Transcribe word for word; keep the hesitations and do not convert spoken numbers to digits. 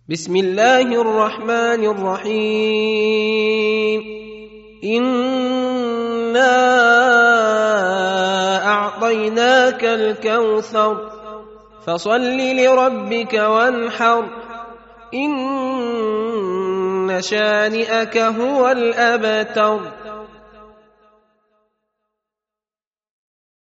بسم الله الرحمن الرحيم إنا أعطيناك الكوثر فصل لربك وانحر إن شانئك هو الأبتر.